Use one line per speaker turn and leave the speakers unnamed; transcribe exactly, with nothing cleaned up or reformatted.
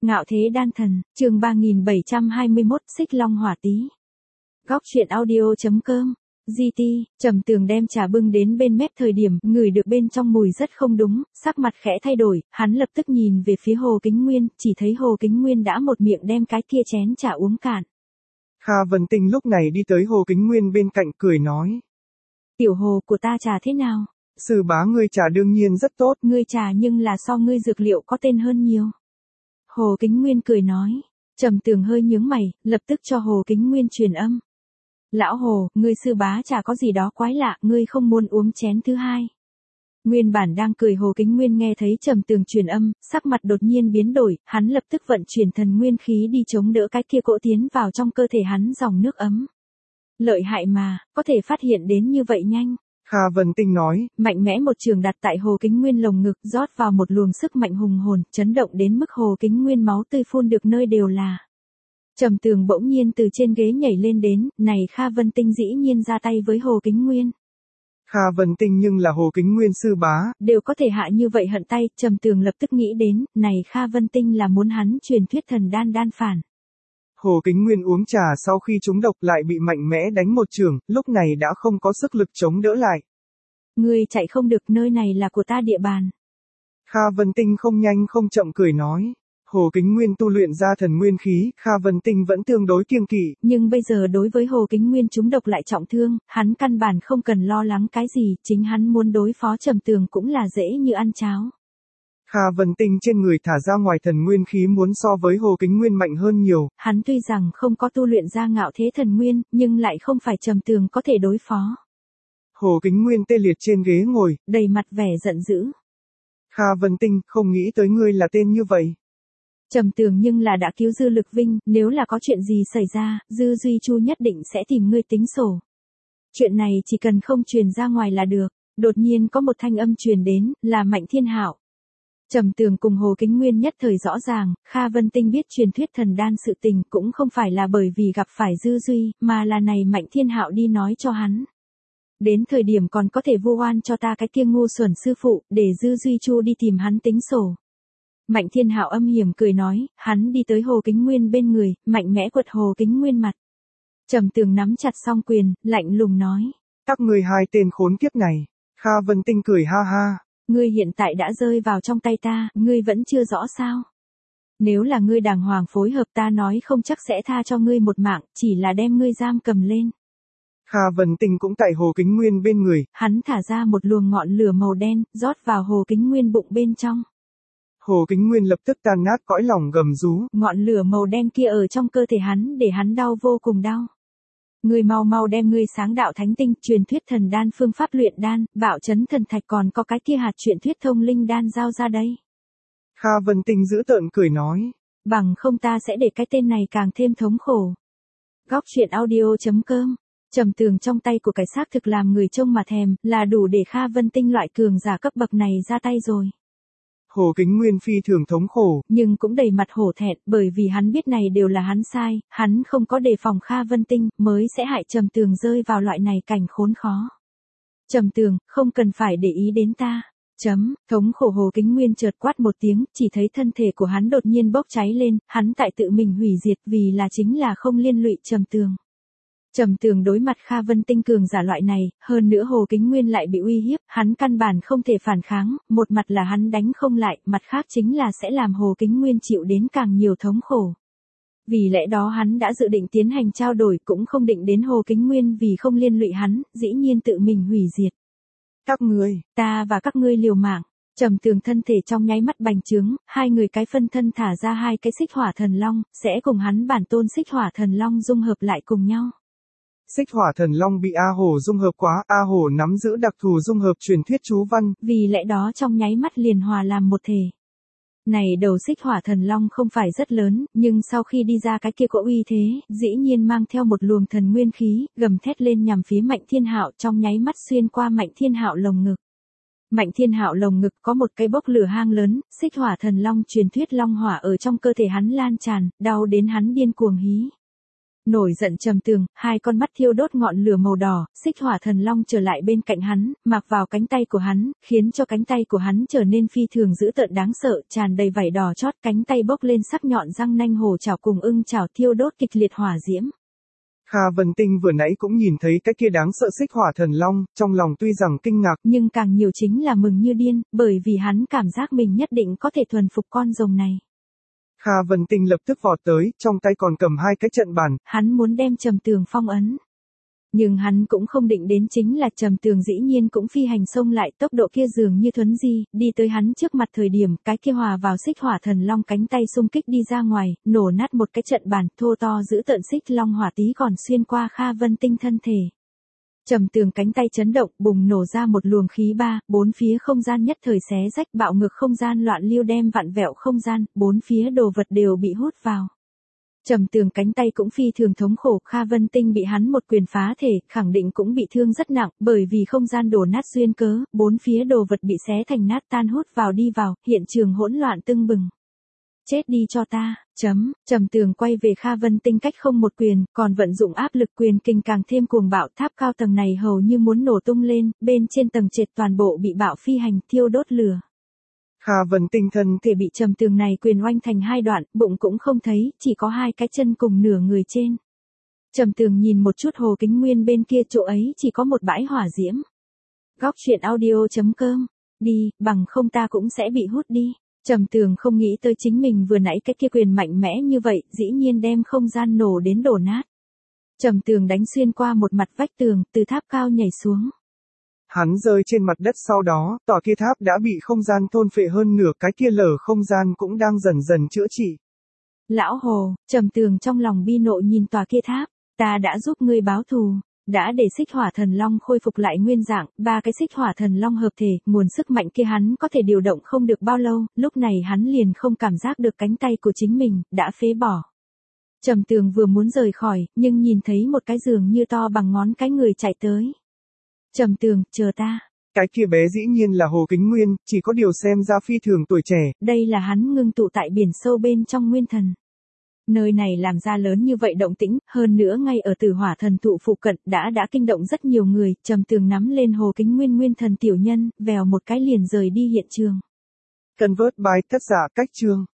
Ngạo thế đan thần, chương ba nghìn bảy trăm hai mươi mốt, xích long hỏa tý. Góc truyện audio.com. giê tê, Trầm Tường đem trà bưng đến bên mép thời điểm, ngửi được bên trong mùi rất không đúng, sắc mặt khẽ thay đổi, hắn lập tức nhìn về phía Hồ Kính Nguyên, chỉ thấy Hồ Kính Nguyên đã một miệng đem cái kia chén trà uống cạn.
Kha Vân Tinh lúc này đi tới Hồ Kính Nguyên bên cạnh cười nói.
Tiểu Hồ của ta trà thế nào?
Sư bá ngươi trà đương nhiên rất tốt.
Ngươi trà nhưng là so ngươi dược liệu có tên hơn nhiều. Hồ Kính Nguyên cười nói. Trầm Tường hơi nhướng mày, lập tức cho Hồ Kính Nguyên truyền âm. Lão Hồ, ngươi sư bá trà có gì đó quái lạ, ngươi không muốn uống chén thứ hai. Nguyên bản đang cười Hồ Kính Nguyên nghe thấy Trầm Tường truyền âm, sắc mặt đột nhiên biến đổi, hắn lập tức vận chuyển thần nguyên khí đi chống đỡ cái kia cỗ tiến vào trong cơ thể hắn dòng nước ấm. Lợi hại mà, có thể phát hiện đến như vậy nhanh.
Kha Vân Tinh nói,
mạnh mẽ một trường đặt tại Hồ Kính Nguyên lồng ngực, rót vào một luồng sức mạnh hùng hồn, chấn động đến mức Hồ Kính Nguyên máu tươi phun được nơi đều là. Trầm Tường bỗng nhiên từ trên ghế nhảy lên đến, này Kha Vân Tinh dĩ nhiên ra tay với Hồ Kính Nguyên.
Kha Vân Tinh nhưng là Hồ Kính Nguyên sư bá.
Đều có thể hạ như vậy hận tay, Trầm Tường lập tức nghĩ đến, này Kha Vân Tinh là muốn hắn truyền thuyết thần đan đan phản.
Hồ Kính Nguyên uống trà sau khi trúng độc lại bị mạnh mẽ đánh một trường, lúc này đã không có sức lực chống đỡ lại.
Ngươi chạy không được, nơi này là của ta địa bàn.
Kha Vân Tinh không nhanh không chậm cười nói. Hồ Kính Nguyên tu luyện ra thần nguyên khí, Kha Vân Tinh vẫn tương đối kiêng kỵ. Nhưng
bây giờ đối với Hồ Kính Nguyên trúng độc lại trọng thương, hắn căn bản không cần lo lắng cái gì, chính hắn muốn đối phó Trầm Tường cũng là dễ như ăn cháo.
Kha Vân Tinh trên người thả ra ngoài thần nguyên khí muốn so với Hồ Kính Nguyên mạnh hơn nhiều.
Hắn tuy rằng không có tu luyện ra ngạo thế thần nguyên, nhưng lại không phải Trầm Tường có thể đối phó.
Hồ Kính Nguyên tê liệt trên ghế ngồi,
đầy mặt vẻ giận dữ.
Kha Vân Tinh, không nghĩ tới ngươi là tên như vậy.
Trầm Tường nhưng là đã cứu Dư Lực Vinh, nếu là có chuyện gì xảy ra, Dư Duy Chu nhất định sẽ tìm ngươi tính sổ. Chuyện này chỉ cần không truyền ra ngoài là được. Đột nhiên có một thanh âm truyền đến, là Mạnh Thiên Hạo. Trầm Tường cùng Hồ Kính Nguyên nhất thời rõ ràng, Kha Vân Tinh biết truyền thuyết thần đan sự tình cũng không phải là bởi vì gặp phải Dư Duy, mà là này Mạnh Thiên Hạo đi nói cho hắn. Đến thời điểm còn có thể vu oan cho ta cái kia ngu xuẩn sư phụ, để Dư Duy Chu đi tìm hắn tính sổ. Mạnh Thiên Hạo âm hiểm cười nói, hắn đi tới Hồ Kính Nguyên bên người, mạnh mẽ quật Hồ Kính Nguyên mặt. Trầm Tường nắm chặt song quyền, lạnh lùng nói.
Các ngươi hai tên khốn kiếp này. Kha Vân Tinh cười ha ha.
Ngươi hiện tại đã rơi vào trong tay ta, ngươi vẫn chưa rõ sao. Nếu là ngươi đàng hoàng phối hợp ta nói không chắc sẽ tha cho ngươi một mạng, chỉ là đem ngươi giam cầm lên.
Kha Vân Tinh cũng tại Hồ Kính Nguyên bên người.
Hắn thả ra một luồng ngọn lửa màu đen, rót vào Hồ Kính Nguyên bụng bên trong.
Hồ Kính Nguyên lập tức tan nát cõi lòng gầm rú.
Ngọn lửa màu đen kia ở trong cơ thể hắn để hắn đau vô cùng đau. Ngươi mau mau đem ngươi sáng đạo thánh tinh, truyền thuyết thần đan phương pháp luyện đan, bạo chấn thần thạch còn có cái kia hạt truyền thuyết thông linh đan giao ra đây.
Kha Vân Tinh giữ tợn cười nói.
Bằng không ta sẽ để cái tên này càng thêm thống khổ. Góc truyện audio.com. Trầm Tường trong tay của cái xác thực làm người trông mà thèm, là đủ để Kha Vân Tinh loại cường giả cấp bậc này ra tay rồi.
Hồ Kính Nguyên phi thường thống khổ,
nhưng cũng đầy mặt hổ thẹn, bởi vì hắn biết này đều là hắn sai, hắn không có đề phòng Kha Vân Tinh, mới sẽ hại Trầm Tường rơi vào loại này cảnh khốn khó. Trầm Tường, không cần phải để ý đến ta. Chấm, thống khổ Hồ Kính Nguyên chợt quát một tiếng, chỉ thấy thân thể của hắn đột nhiên bốc cháy lên, hắn tại tự mình hủy diệt vì là chính là không liên lụy Trầm Tường. Trầm Tường đối mặt Kha Vân Tinh cường giả loại này, hơn nữa Hồ Kính Nguyên lại bị uy hiếp, hắn căn bản không thể phản kháng, một mặt là hắn đánh không lại, mặt khác chính là sẽ làm Hồ Kính Nguyên chịu đến càng nhiều thống khổ. Vì lẽ đó hắn đã dự định tiến hành trao đổi, cũng không định đến Hồ Kính Nguyên vì không liên lụy hắn, dĩ nhiên tự mình hủy diệt.
Các ngươi,
ta và các ngươi liều mạng. Trầm Tường thân thể trong nháy mắt bành trướng, hai người cái phân thân thả ra hai cái xích hỏa thần long, sẽ cùng hắn bản tôn xích hỏa thần long dung hợp lại cùng nhau.
Xích hỏa thần long bị A Hồ dung hợp quá, A Hồ nắm giữ đặc thù dung hợp truyền thuyết chú văn,
vì lẽ đó trong nháy mắt liền hòa làm một thể. Này đầu xích hỏa thần long không phải rất lớn, nhưng sau khi đi ra cái kia cỗ uy thế, dĩ nhiên mang theo một luồng thần nguyên khí, gầm thét lên nhằm phía Mạnh Thiên Hạo, trong nháy mắt xuyên qua Mạnh Thiên Hạo lồng ngực. Mạnh Thiên Hạo lồng ngực có một cái bốc lửa hang lớn, xích hỏa thần long truyền thuyết long hỏa ở trong cơ thể hắn lan tràn, đau đến hắn điên cuồng hí. Nổi giận Trầm Tường, hai con mắt thiêu đốt ngọn lửa màu đỏ, xích hỏa thần long trở lại bên cạnh hắn, mặc vào cánh tay của hắn, khiến cho cánh tay của hắn trở nên phi thường dữ tợn đáng sợ, tràn đầy vảy đỏ chót, cánh tay bốc lên sắc nhọn răng nanh hổ chảo cùng ưng chảo thiêu đốt kịch liệt hỏa diễm.
Kha Vân Tinh vừa nãy cũng nhìn thấy cái kia đáng sợ xích hỏa thần long, trong lòng tuy rằng kinh ngạc,
nhưng càng nhiều chính là mừng như điên, bởi vì hắn cảm giác mình nhất định có thể thuần phục con rồng này.
Kha Vân Tinh lập tức vọt tới, trong tay còn cầm hai cái trận bàn.
Hắn muốn đem Trầm Tường phong ấn. Nhưng hắn cũng không định đến chính là Trầm Tường dĩ nhiên cũng phi hành xông lại, tốc độ kia dường như thuấn di, đi tới hắn trước mặt thời điểm, cái kia hòa vào xích hỏa thần long cánh tay xung kích đi ra ngoài, nổ nát một cái trận bàn, thô to giữ tợn xích long hỏa tí còn xuyên qua Kha Vân Tinh thân thể. Trầm Tường cánh tay chấn động, bùng nổ ra một luồng khí ba, bốn phía không gian nhất thời xé rách, bạo ngược không gian loạn lưu đem vặn vẹo không gian, bốn phía đồ vật đều bị hút vào. Trầm Tường cánh tay cũng phi thường thống khổ, Kha Vân Tinh bị hắn một quyền phá thể, khẳng định cũng bị thương rất nặng, bởi vì không gian đổ nát duyên cớ, bốn phía đồ vật bị xé thành nát tan hút vào đi vào, hiện trường hỗn loạn tưng bừng. Chết đi cho ta, chấm, Trầm Tường quay về Kha Vân Tinh cách không một quyền, còn vận dụng áp lực quyền kinh càng thêm cuồng bạo, tháp cao tầng này hầu như muốn nổ tung lên, bên trên tầng trệt toàn bộ bị bạo phi hành thiêu đốt lửa.
Kha Vân Tinh thân
thể bị Trầm Tường này quyền oanh thành hai đoạn, bụng cũng không thấy, chỉ có hai cái chân cùng nửa người trên. Trầm Tường nhìn một chút Hồ Kính Nguyên bên kia, chỗ ấy chỉ có một bãi hỏa diễm. Góc truyện audio chấm com, đi, bằng không ta cũng sẽ bị hút đi. Trầm Tường không nghĩ tới chính mình vừa nãy cái kia quyền mạnh mẽ như vậy, dĩ nhiên đem không gian nổ đến đổ nát. Trầm Tường đánh xuyên qua một mặt vách tường, từ tháp cao nhảy xuống.
Hắn rơi trên mặt đất, sau đó, tòa kia tháp đã bị không gian thôn phệ hơn nửa, cái kia lở không gian cũng đang dần dần chữa trị.
Lão Hồ, Trầm Tường trong lòng bi nộ nhìn tòa kia tháp, ta đã giúp ngươi báo thù, đã để xích hỏa thần long khôi phục lại nguyên dạng, ba cái xích hỏa thần long hợp thể, nguồn sức mạnh kia hắn có thể điều động không được bao lâu, lúc này hắn liền không cảm giác được cánh tay của chính mình, đã phế bỏ. Trầm Tường vừa muốn rời khỏi, nhưng nhìn thấy một cái giường như to bằng ngón cái người chạy tới. Trầm Tường, chờ ta.
Cái kia bé dĩ nhiên là Hồ Kính Nguyên, chỉ có điều xem ra phi thường tuổi trẻ.
Đây là hắn ngưng tụ tại biển sâu bên trong nguyên thần. Nơi này làm ra lớn như vậy động tĩnh, hơn nữa ngay ở Tử Hỏa thần thụ phụ cận đã đã kinh động rất nhiều người, Trầm Tường nắm lên Hồ Kính Nguyên nguyên thần tiểu nhân, vèo một cái liền rời đi hiện trường.
Convert by tác giả Cách Chương.